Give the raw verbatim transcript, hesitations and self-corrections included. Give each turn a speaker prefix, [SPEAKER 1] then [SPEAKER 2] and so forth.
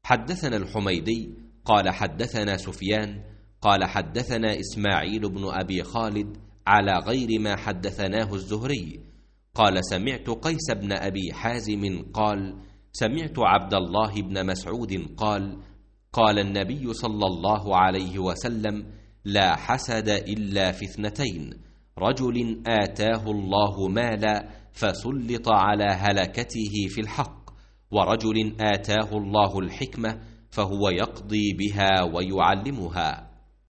[SPEAKER 1] حدثنا الحميدي قال حدثنا سفيان قال حدثنا إسماعيل بن أبي خالد على غير ما حدثناه الزهري قال سمعت قيس بن أبي حازم قال سمعت عبد الله بن مسعود قال قال النبي صلى الله عليه وسلم لا حسد إلا في اثنتين: رجل آتاه الله مالا فسلط على هلكته في الحق، ورجل آتاه الله الحكمة فهو يقضي بها ويعلمها.